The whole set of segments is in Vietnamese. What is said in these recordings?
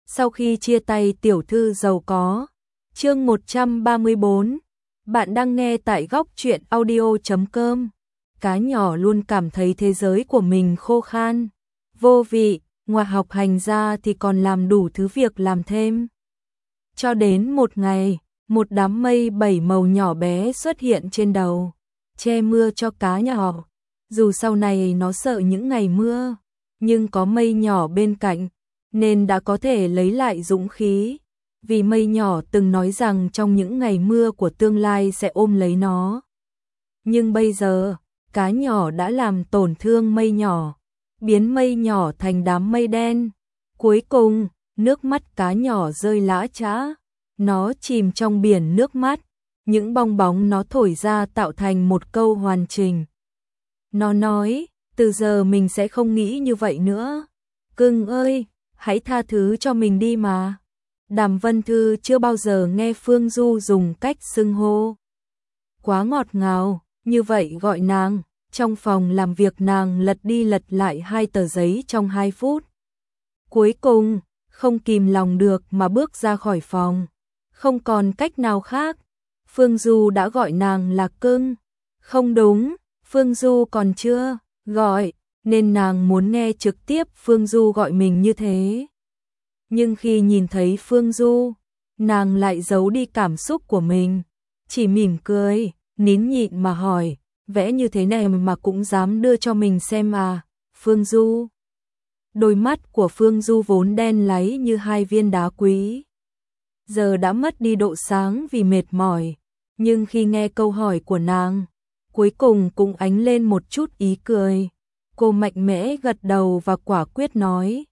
Sau khi chia tay tiểu thư giàu có. Chương 134. Bạn đang nghe tại góc truyện audio.com. Cá nhỏ luôn cảm thấy thế giới của mình khô khan, vô vị, ngoài học hành ra thì còn làm đủ thứ việc làm thêm. Cho đến một ngày, một đám mây 7 màu nhỏ bé xuất hiện trên đầu, che mưa cho cá nhỏ. Dù sau này nó sợ những ngày mưa, nhưng có mây nhỏ bên cạnh, nên đã có thể lấy lại dũng khí. Vì mây nhỏ từng nói rằng trong những ngày mưa của tương lai sẽ ôm lấy nó. Nhưng bây giờ, cá nhỏ đã làm tổn thương mây nhỏ, biến mây nhỏ thành đám mây đen. Cuối cùng, nước mắt cá nhỏ rơi lã chã, nó chìm trong biển nước mắt, những bong bóng nó thổi ra tạo thành một câu hoàn chỉnh. Nó nói, từ giờ mình sẽ không nghĩ như vậy nữa. Cưng ơi, hãy tha thứ cho mình đi mà. Đàm Vân Thư chưa bao giờ nghe Phương Du dùng cách xưng hô quá ngọt ngào như vậy gọi nàng. Trong phòng làm việc nàng lật đi lật lại 2 tờ giấy trong 2 phút. Cuối cùng, không kìm lòng được mà bước ra khỏi phòng. Không còn cách nào khác. Phương Du đã gọi nàng là cưng. Không đúng, Phương Du còn chưa gọi, nên nàng muốn nghe trực tiếp Phương Du gọi mình như thế. Nhưng khi nhìn thấy Phương Du, nàng lại giấu đi cảm xúc của mình, chỉ mỉm cười, nín nhịn mà hỏi, vẽ như thế này mà cũng dám đưa cho mình xem à, Phương Du. Đôi mắt của Phương Du vốn đen láy như 2 viên đá quý, giờ đã mất đi độ sáng vì mệt mỏi, nhưng khi nghe câu hỏi của nàng, cuối cùng cũng ánh lên một chút ý cười. Cô mạnh mẽ gật đầu và quả quyết nói,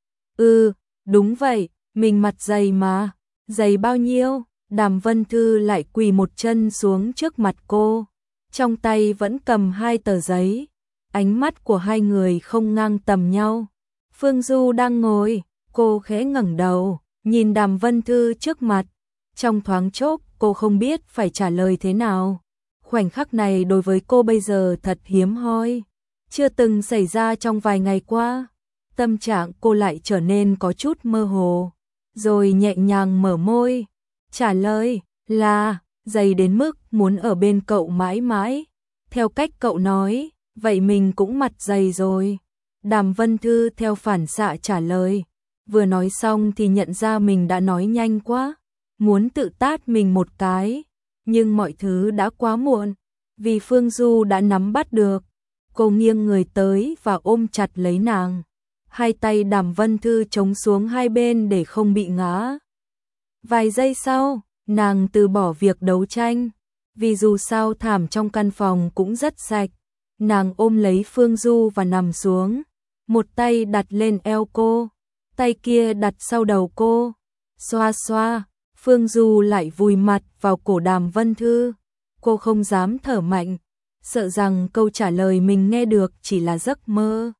đúng vậy, mình mặt dày mà. Dày bao nhiêu? Đàm Vân Thư lại quỳ một chân xuống trước mặt cô, trong tay vẫn cầm 2 tờ giấy. Ánh mắt của hai người không ngang tầm nhau. Phương Du đang ngồi, cô khẽ ngẩng đầu, nhìn Đàm Vân Thư trước mặt. Trong thoáng chốc, cô không biết phải trả lời thế nào. Khoảnh khắc này đối với cô bây giờ thật hiếm hoi, chưa từng xảy ra trong vài ngày qua. Tâm trạng cô lại trở nên có chút mơ hồ, rồi nhẹ nhàng mở môi, trả lời là dày đến mức muốn ở bên cậu mãi mãi. Theo cách cậu nói, vậy mình cũng mặt dày rồi. Đàm Vân Thư theo phản xạ trả lời, vừa nói xong thì nhận ra mình đã nói nhanh quá, muốn tự tát mình một cái, nhưng mọi thứ đã quá muộn, vì Phương Du đã nắm bắt được. Cô nghiêng người tới và ôm chặt lấy nàng. Hai tay Đàm Vân Thư chống xuống hai bên để không bị ngã. Vài giây sau, nàng từ bỏ việc đấu tranh, vì dù sao thảm trong căn phòng cũng rất sạch. Nàng ôm lấy Phương Du và nằm xuống, một tay đặt lên eo cô, tay kia đặt sau đầu cô. Xoa xoa, Phương Du lại vùi mặt vào cổ Đàm Vân Thư. Cô không dám thở mạnh, sợ rằng câu trả lời mình nghe được chỉ là giấc mơ.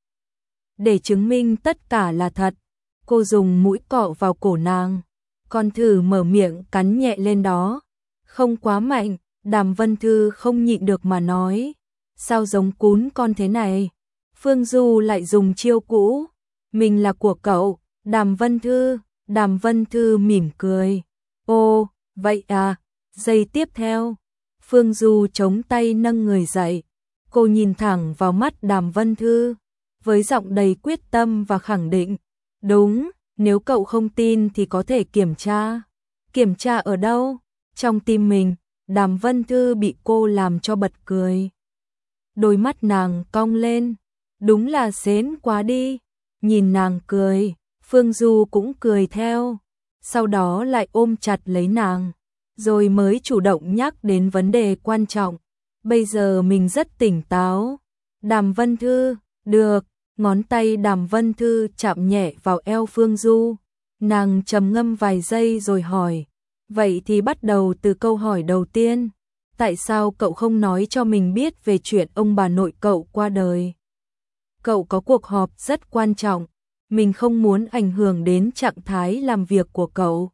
Để chứng minh tất cả là thật, cô dùng mũi cọ vào cổ nàng, còn thử mở miệng cắn nhẹ lên đó. Không quá mạnh. Đàm Vân Thư không nhịn được mà nói, sao giống cún con thế này? Phương Du lại dùng chiêu cũ, mình là của cậu, Đàm Vân Thư. Đàm Vân Thư mỉm cười, ô, vậy à? Giây tiếp theo, Phương Du chống tay nâng người dậy, cô nhìn thẳng vào mắt Đàm Vân Thư, với giọng đầy quyết tâm và khẳng định, đúng, nếu cậu không tin thì có thể kiểm tra. Kiểm tra ở đâu? Trong tim mình. Đàm Vân Thư bị cô làm cho bật cười. Đôi mắt nàng cong lên, đúng là xến quá đi. Nhìn nàng cười, Phương Du cũng cười theo, sau đó lại ôm chặt lấy nàng, rồi mới chủ động nhắc đến vấn đề quan trọng. Bây giờ mình rất tỉnh táo. Đàm Vân Thư, được. Ngón tay Đàm Vân Thư chạm nhẹ vào eo Phương Du. Nàng trầm ngâm vài giây rồi hỏi, vậy thì bắt đầu từ câu hỏi đầu tiên. Tại sao cậu không nói cho mình biết về chuyện ông bà nội cậu qua đời? Cậu có cuộc họp rất quan trọng, mình không muốn ảnh hưởng đến trạng thái làm việc của cậu.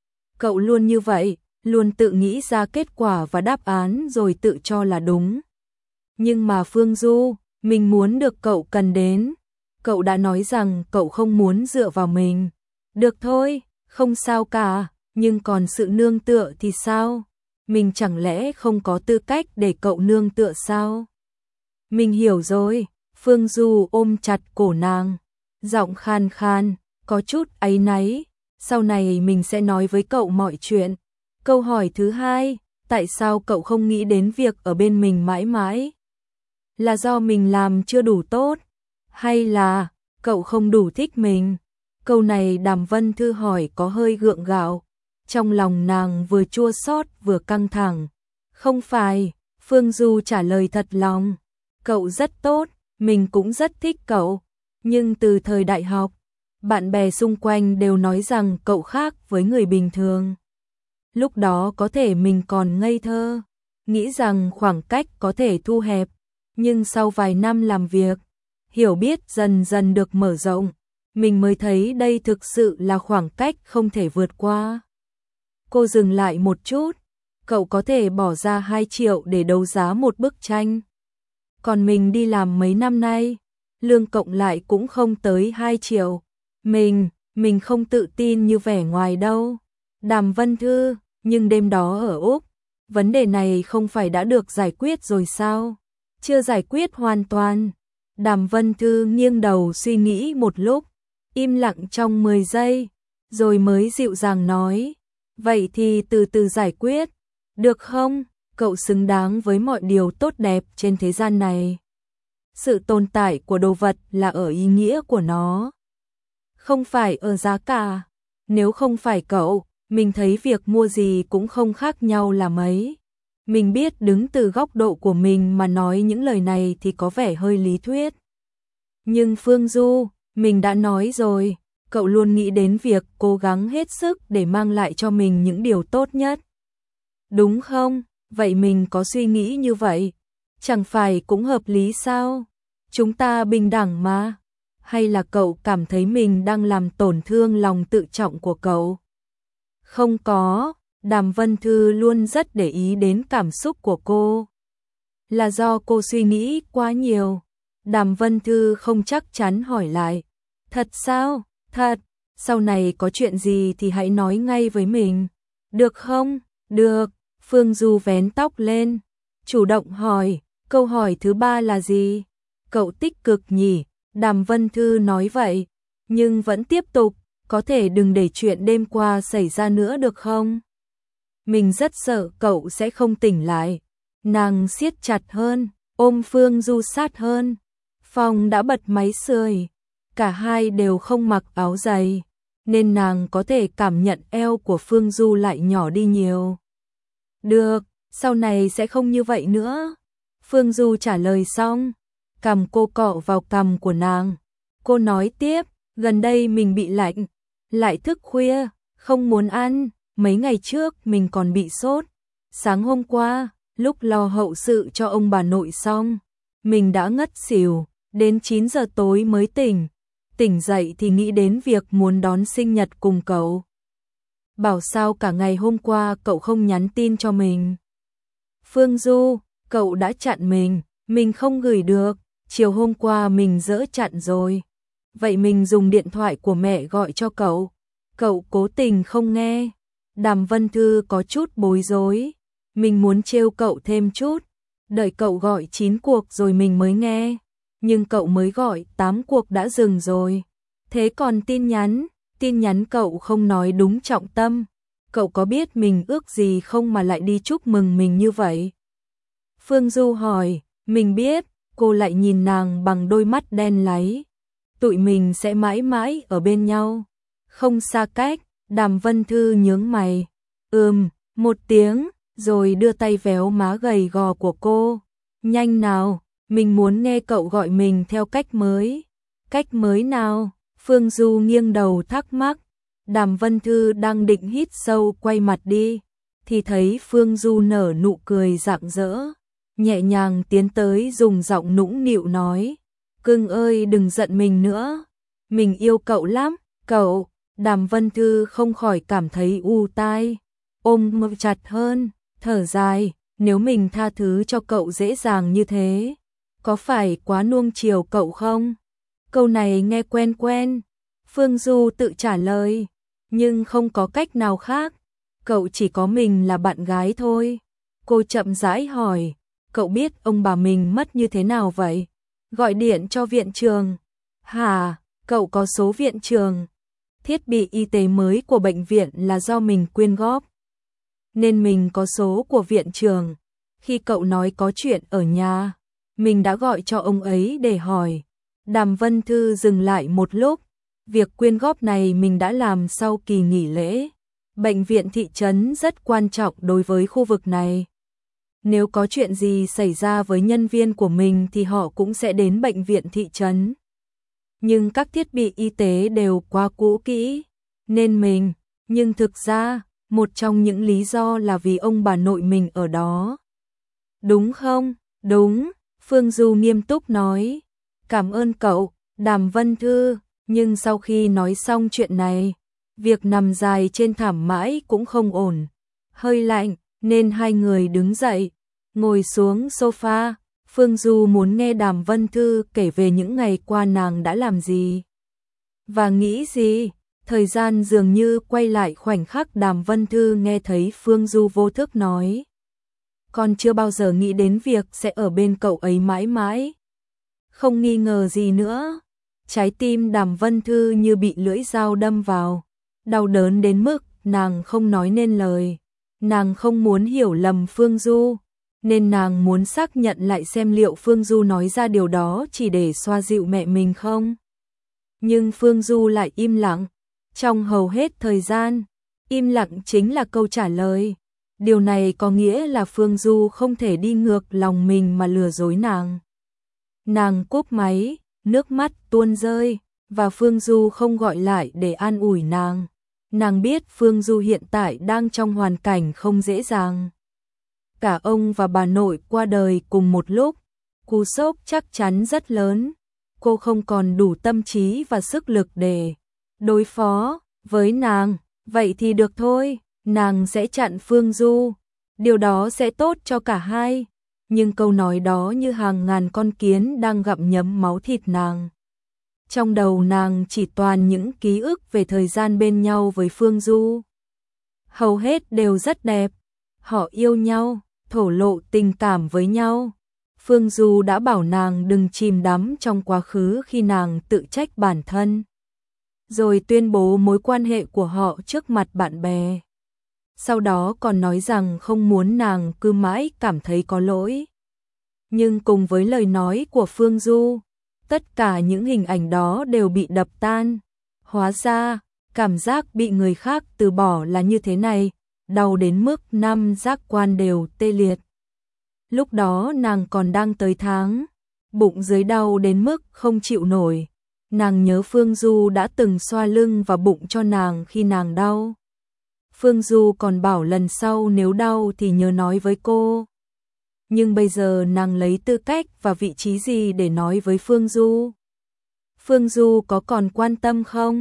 Cậu luôn như vậy, luôn tự nghĩ ra kết quả và đáp án rồi tự cho là đúng. Nhưng mà Phương Du, mình muốn được cậu cần đến. Cậu đã nói rằng cậu không muốn dựa vào mình. Được thôi, Không sao cả, nhưng còn sự nương tựa thì sao? Mình chẳng lẽ không có tư cách để cậu nương tựa sao? Mình hiểu rồi, Phương Du ôm chặt cổ nàng, giọng khan khan, có chút áy náy, sau này mình sẽ nói với cậu mọi chuyện. Câu hỏi thứ hai, tại sao cậu không nghĩ đến việc ở bên mình mãi mãi? Là do mình làm chưa đủ tốt? Hay là cậu không đủ thích mình? Câu này Đàm Vân Thư hỏi có hơi gượng gạo, trong lòng nàng vừa chua xót vừa căng thẳng. Không phải, Phương Du trả lời thật lòng, cậu rất tốt, mình cũng rất thích cậu, nhưng từ thời đại học, bạn bè xung quanh đều nói rằng cậu khác với người bình thường. Lúc đó có thể mình còn ngây thơ, nghĩ rằng khoảng cách có thể thu hẹp, nhưng sau vài năm làm việc, hiểu biết dần dần được mở rộng, mình mới thấy đây thực sự là khoảng cách không thể vượt qua. Cô dừng lại một chút, cậu có thể bỏ ra 2 triệu để đấu giá một bức tranh. Còn mình đi làm mấy năm nay, lương cộng lại cũng không tới 2 triệu. Mình không tự tin như vẻ ngoài đâu. Đàm Vân Thư, nhưng đêm đó ở Úc, vấn đề này không phải đã được giải quyết rồi sao? Chưa giải quyết hoàn toàn. Đàm Vân Thư nghiêng đầu suy nghĩ một lúc, im lặng trong 10 giây, rồi mới dịu dàng nói, vậy thì từ từ giải quyết, được không? Cậu xứng đáng với mọi điều tốt đẹp trên thế gian này. Sự tồn tại của đồ vật là ở ý nghĩa của nó, không phải ở giá cả. Nếu không phải cậu, mình thấy việc mua gì cũng không khác nhau là mấy. Mình biết đứng từ góc độ của mình mà nói những lời này thì có vẻ hơi lý thuyết. Nhưng Phương Du, mình đã nói rồi, cậu luôn nghĩ đến việc cố gắng hết sức để mang lại cho mình những điều tốt nhất. Đúng không? Vậy mình có suy nghĩ như vậy, chẳng phải cũng hợp lý sao? Chúng ta bình đẳng mà. Hay là cậu cảm thấy mình đang làm tổn thương lòng tự trọng của cậu? Không có, Đàm Vân Thư luôn rất để ý đến cảm xúc của cô. Là do cô suy nghĩ quá nhiều. Đàm Vân Thư không chắc chắn hỏi lại. Thật sao? Thật, sau này có chuyện gì thì hãy nói ngay với mình. Được không? Được, Phương Du vén tóc lên, chủ động hỏi, câu hỏi thứ 3 là gì? Cậu tích cực nhỉ? Đàm Vân Thư nói vậy, nhưng vẫn tiếp tục, có thể đừng để chuyện đêm qua xảy ra nữa được không? Mình rất sợ cậu sẽ không tỉnh lại. Nàng siết chặt hơn, ôm Phương Du sát hơn. Phòng đã bật máy sưởi, cả hai đều không mặc áo dày, nên nàng có thể cảm nhận eo của Phương Du lại nhỏ đi nhiều. Được, sau này sẽ không như vậy nữa. Phương Du trả lời xong, cằm cô cọ vào cằm của nàng. Cô nói tiếp, gần đây mình bị lạnh, lại thức khuya, không muốn ăn. Mấy ngày trước mình còn bị sốt. Sáng hôm qua, lúc lo hậu sự cho ông bà nội xong, mình đã ngất xỉu, đến 9 giờ tối mới tỉnh. Tỉnh dậy thì nghĩ đến việc muốn đón sinh nhật cùng cậu. Bảo sao cả ngày hôm qua cậu không nhắn tin cho mình. Phương Du, cậu đã chặn mình không gửi được, chiều hôm qua mình dỡ chặn rồi. Vậy mình dùng điện thoại của mẹ gọi cho cậu cố tình không nghe. Đàm Vân Thư có chút bối rối, mình muốn trêu cậu thêm chút, đợi cậu gọi 9 cuộc rồi mình mới nghe, nhưng cậu mới gọi 8 cuộc đã dừng rồi. Thế còn tin nhắn cậu không nói đúng trọng tâm, cậu có biết mình ước gì không mà lại đi chúc mừng mình như vậy? Phương Du hỏi, mình biết, cô lại nhìn nàng bằng đôi mắt đen láy. Tụi mình sẽ mãi mãi ở bên nhau, không xa cách. Đàm Vân Thư nhướng mày, một tiếng, rồi đưa tay véo má gầy gò của cô. Nhanh nào, mình muốn nghe cậu gọi mình theo cách mới. Cách mới nào? Phương Du nghiêng đầu thắc mắc. Đàm Vân Thư đang định hít sâu quay mặt đi, thì thấy Phương Du nở nụ cười rạng rỡ, nhẹ nhàng tiến tới dùng giọng nũng nịu nói, cưng ơi đừng giận mình nữa, mình yêu cậu lắm, cậu. Đàm Vân Thư không khỏi cảm thấy u tai, ôm ngực chặt hơn, thở dài, nếu mình tha thứ cho cậu dễ dàng như thế, có phải quá nuông chiều cậu không? Câu này nghe quen quen, Phương Du tự trả lời, Nhưng không có cách nào khác, cậu chỉ có mình là bạn gái thôi. Cô chậm rãi hỏi, cậu biết ông bà mình mất như thế nào vậy? Gọi điện cho viện trường. Hả, cậu có số viện trường? Thiết bị y tế mới của bệnh viện là do mình quyên góp, nên mình có số của viện trường. Khi cậu nói có chuyện ở nhà, mình đã gọi cho ông ấy để hỏi. Đàm Vân Thư dừng lại một lúc. Việc quyên góp này mình đã làm sau kỳ nghỉ lễ. Bệnh viện thị trấn rất quan trọng đối với khu vực này. Nếu có chuyện gì xảy ra với nhân viên của mình thì họ cũng sẽ đến bệnh viện thị trấn. Nhưng các thiết bị y tế đều quá cũ kỹ, nên nhưng thực ra, một trong những lý do là vì ông bà nội mình ở đó. Đúng không? Đúng, Phương Du nghiêm túc nói. Cảm ơn cậu, Đàm Vân Thư, nhưng sau khi nói xong chuyện này, việc nằm dài trên thảm mãi cũng không ổn. Hơi lạnh, nên hai người đứng dậy, ngồi xuống sofa. Phương Du muốn nghe Đàm Vân Thư kể về những ngày qua nàng đã làm gì và nghĩ gì. Thời gian dường như quay lại khoảnh khắc Đàm Vân Thư nghe thấy Phương Du vô thức nói. Con chưa bao giờ nghĩ đến việc sẽ ở bên cậu ấy mãi mãi. Không nghi ngờ gì nữa. Trái tim Đàm Vân Thư như bị lưỡi dao đâm vào. Đau đớn đến mức nàng không nói nên lời. Nàng không muốn hiểu lầm Phương Du, nên nàng muốn xác nhận lại xem liệu Phương Du nói ra điều đó chỉ để xoa dịu mẹ mình không. Nhưng Phương Du lại im lặng. Trong hầu hết thời gian, im lặng chính là câu trả lời. Điều này có nghĩa là Phương Du không thể đi ngược lòng mình mà lừa dối nàng. Nàng cúp máy, nước mắt tuôn rơi, và Phương Du không gọi lại để an ủi nàng. Nàng biết Phương Du hiện tại đang trong hoàn cảnh không dễ dàng. Cả ông và bà nội qua đời cùng một lúc, cú sốc chắc chắn rất lớn. Cô không còn đủ tâm trí và sức lực để đối phó với nàng. Vậy thì được thôi, nàng sẽ chặn Phương Du. Điều đó sẽ tốt cho cả hai. Nhưng câu nói đó như hàng ngàn con kiến đang gặm nhấm máu thịt nàng. Trong đầu nàng chỉ toàn những ký ức về thời gian bên nhau với Phương Du. Hầu hết đều rất đẹp. Họ yêu nhau, thổ lộ tình cảm với nhau. Phương Du đã bảo nàng đừng chìm đắm trong quá khứ khi nàng tự trách bản thân, rồi tuyên bố mối quan hệ của họ trước mặt bạn bè. Sau đó còn nói rằng không muốn nàng cứ mãi cảm thấy có lỗi. Nhưng cùng với lời nói của Phương Du, tất cả những hình ảnh đó đều bị đập tan. Hóa ra, cảm giác bị người khác từ bỏ là như thế này, đau đến mức năm giác quan đều tê liệt. Lúc đó nàng còn đang tới tháng, bụng dưới đau đến mức không chịu nổi. Nàng nhớ Phương Du đã từng xoa lưng và bụng cho nàng khi nàng đau. Phương Du còn bảo lần sau nếu đau thì nhớ nói với cô. Nhưng bây giờ nàng lấy tư cách và vị trí gì để nói với Phương Du? Phương Du có còn quan tâm không?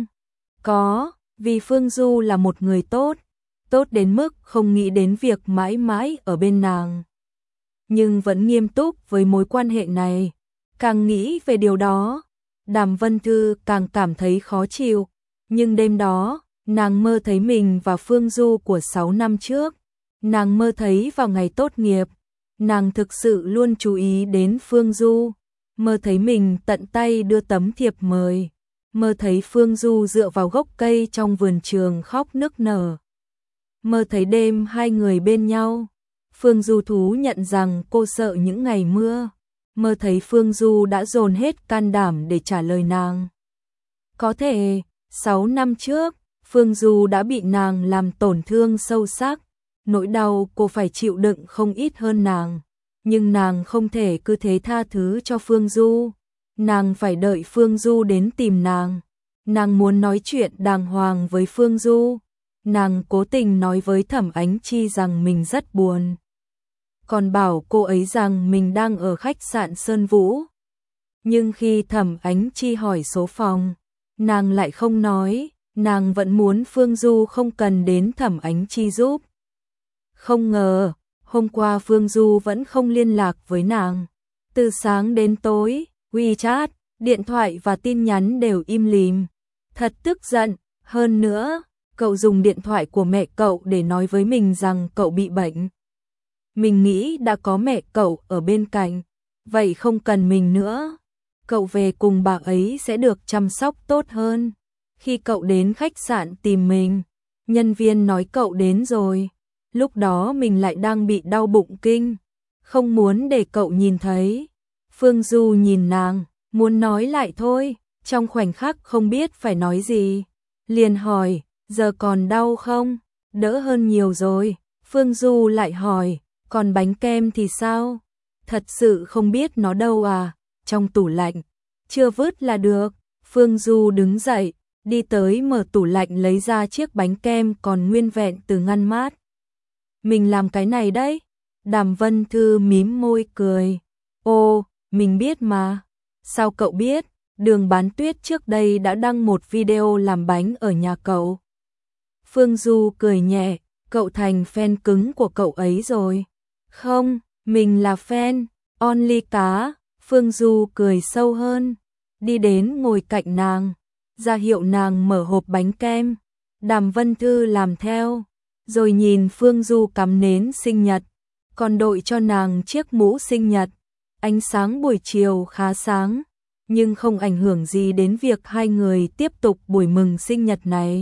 Có, vì Phương Du là một người tốt, tốt đến mức không nghĩ đến việc mãi mãi ở bên nàng. Nhưng vẫn nghiêm túc với mối quan hệ này. Càng nghĩ về điều đó, Đàm Vân Thư càng cảm thấy khó chịu. Nhưng đêm đó, nàng mơ thấy mình và Phương Du của 6 năm trước. Nàng mơ thấy vào ngày tốt nghiệp. Nàng thực sự luôn chú ý đến Phương Du. Mơ thấy mình tận tay đưa tấm thiệp mời. Mơ thấy Phương Du dựa vào gốc cây trong vườn trường khóc nức nở. Mơ thấy đêm hai người bên nhau. Phương Du thú nhận rằng cô sợ những ngày mưa. Mơ thấy Phương Du đã dồn hết can đảm để trả lời nàng. Có thể, 6 năm trước, Phương Du đã bị nàng làm tổn thương sâu sắc. Nỗi đau cô phải chịu đựng không ít hơn nàng. Nhưng nàng không thể cứ thế tha thứ cho Phương Du. Nàng phải đợi Phương Du đến tìm nàng. Nàng muốn nói chuyện đàng hoàng với Phương Du. Nàng cố tình nói với Thẩm Ánh Chi rằng mình rất buồn. Còn bảo cô ấy rằng mình đang ở khách sạn Sơn Vũ. Nhưng khi Thẩm Ánh Chi hỏi số phòng, nàng lại không nói. Nàng vẫn muốn Phương Du không cần đến Thẩm Ánh Chi giúp. Không ngờ, hôm qua Phương Du vẫn không liên lạc với nàng. Từ sáng đến tối, WeChat, điện thoại và tin nhắn đều im lìm. Thật tức giận, hơn nữa, Cậu dùng điện thoại của mẹ cậu để nói với mình rằng cậu bị bệnh. Mình nghĩ đã có mẹ cậu ở bên cạnh, vậy không cần mình nữa. Cậu về cùng bà ấy sẽ được chăm sóc tốt hơn. Khi cậu đến khách sạn tìm mình, nhân viên nói cậu đến rồi. Lúc đó mình lại đang bị đau bụng kinh, không muốn để cậu nhìn thấy. Phương Du nhìn nàng, muốn nói lại thôi, trong khoảnh khắc không biết phải nói gì. Liền hỏi, giờ còn đau không? Đỡ hơn nhiều rồi. Phương Du lại hỏi, còn bánh kem thì sao? Thật sự không biết nó đâu à? Trong tủ lạnh, chưa vứt là được. Phương Du đứng dậy, đi tới mở tủ lạnh lấy ra chiếc bánh kem còn nguyên vẹn từ ngăn mát. Mình làm cái này đấy. Đàm Vân Thư mím môi cười. Ồ, mình biết mà. Sao cậu biết? Đường Bán Tuyết trước đây đã đăng một video làm bánh ở nhà cậu. Phương Du cười nhẹ, cậu thành fan cứng của cậu ấy rồi. Không, mình là fan, only cá. Phương Du cười sâu hơn, đi đến ngồi cạnh nàng, ra hiệu nàng mở hộp bánh kem. Đàm Vân Thư làm theo, rồi nhìn Phương Du cắm nến sinh nhật, còn đội cho nàng chiếc mũ sinh nhật. Ánh sáng buổi chiều khá sáng, nhưng không ảnh hưởng gì đến việc hai người tiếp tục buổi mừng sinh nhật này.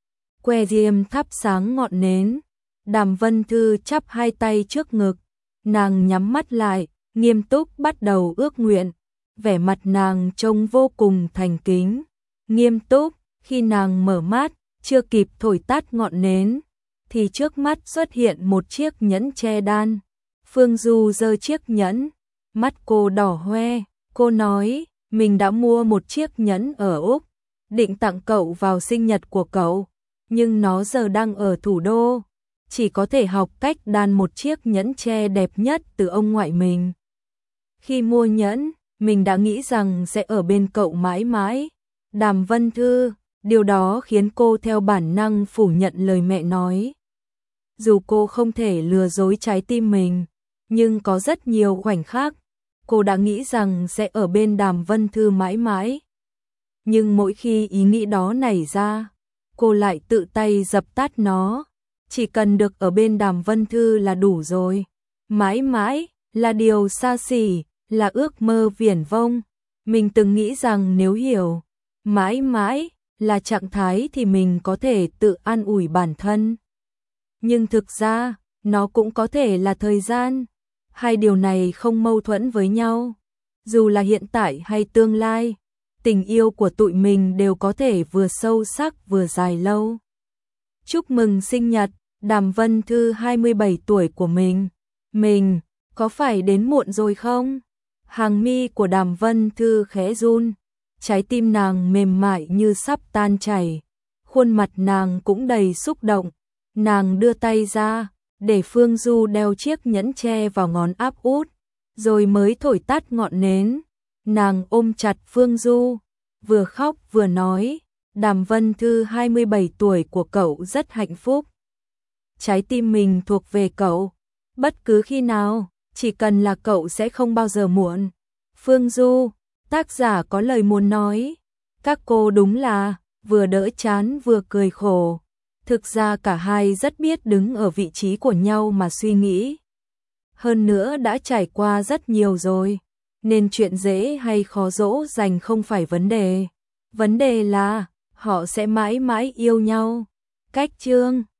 Que diêm thắp sáng ngọn nến, Đàm Vân Thư chắp hai tay trước ngực, nàng nhắm mắt lại, nghiêm túc bắt đầu ước nguyện. Vẻ mặt nàng trông vô cùng thành kính, nghiêm túc. Khi nàng mở mắt, chưa kịp thổi tắt ngọn nến, thì trước mắt xuất hiện một chiếc nhẫn tre đan. Phương Du giơ chiếc nhẫn, mắt cô đỏ hoe, cô nói, mình đã mua một chiếc nhẫn ở Úc, định tặng cậu vào sinh nhật của cậu, nhưng nó giờ đang ở thủ đô, chỉ có thể học cách đan một chiếc nhẫn tre đẹp nhất từ ông ngoại mình. Khi mua nhẫn, mình đã nghĩ rằng sẽ ở bên cậu mãi mãi. Đàm Vân Thư, điều đó khiến cô theo bản năng phủ nhận lời mẹ nói. Dù cô không thể lừa dối trái tim mình, nhưng có rất nhiều khoảnh khắc, cô đã nghĩ rằng sẽ ở bên Đàm Vân Thư mãi mãi. Nhưng mỗi khi ý nghĩ đó nảy ra, cô lại tự tay dập tắt nó. Chỉ cần được ở bên Đàm Vân Thư là đủ rồi. Mãi mãi là điều xa xỉ, là ước mơ viển vông. Mình từng nghĩ rằng nếu hiểu mãi mãi là trạng thái thì mình có thể tự an ủi bản thân. Nhưng thực ra, nó cũng có thể là thời gian. Hai điều này không mâu thuẫn với nhau. Dù là hiện tại hay tương lai, tình yêu của tụi mình đều có thể vừa sâu sắc vừa dài lâu. Chúc mừng sinh nhật, Đàm Vân Thư 27 tuổi của mình. Mình, có phải đến muộn rồi không? Hàng mi của Đàm Vân Thư khẽ run, trái tim nàng mềm mại như sắp tan chảy. Khuôn mặt nàng cũng đầy xúc động. Nàng đưa tay ra, để Phương Du đeo chiếc nhẫn tre vào ngón áp út, rồi mới thổi tắt ngọn nến. Nàng ôm chặt Phương Du, vừa khóc vừa nói, Đàm Vân Thư 27 tuổi của cậu rất hạnh phúc. Trái tim mình thuộc về cậu, bất cứ khi nào, chỉ cần là cậu sẽ không bao giờ muộn. Phương Du, tác giả có lời muốn nói, các cô đúng là vừa đỡ chán vừa cười khổ. Thực ra cả hai rất biết đứng ở vị trí của nhau mà suy nghĩ. Hơn nữa đã trải qua rất nhiều rồi, nên chuyện dễ hay khó dỗ dành không phải vấn đề. Vấn đề là họ sẽ mãi mãi yêu nhau. Cách chương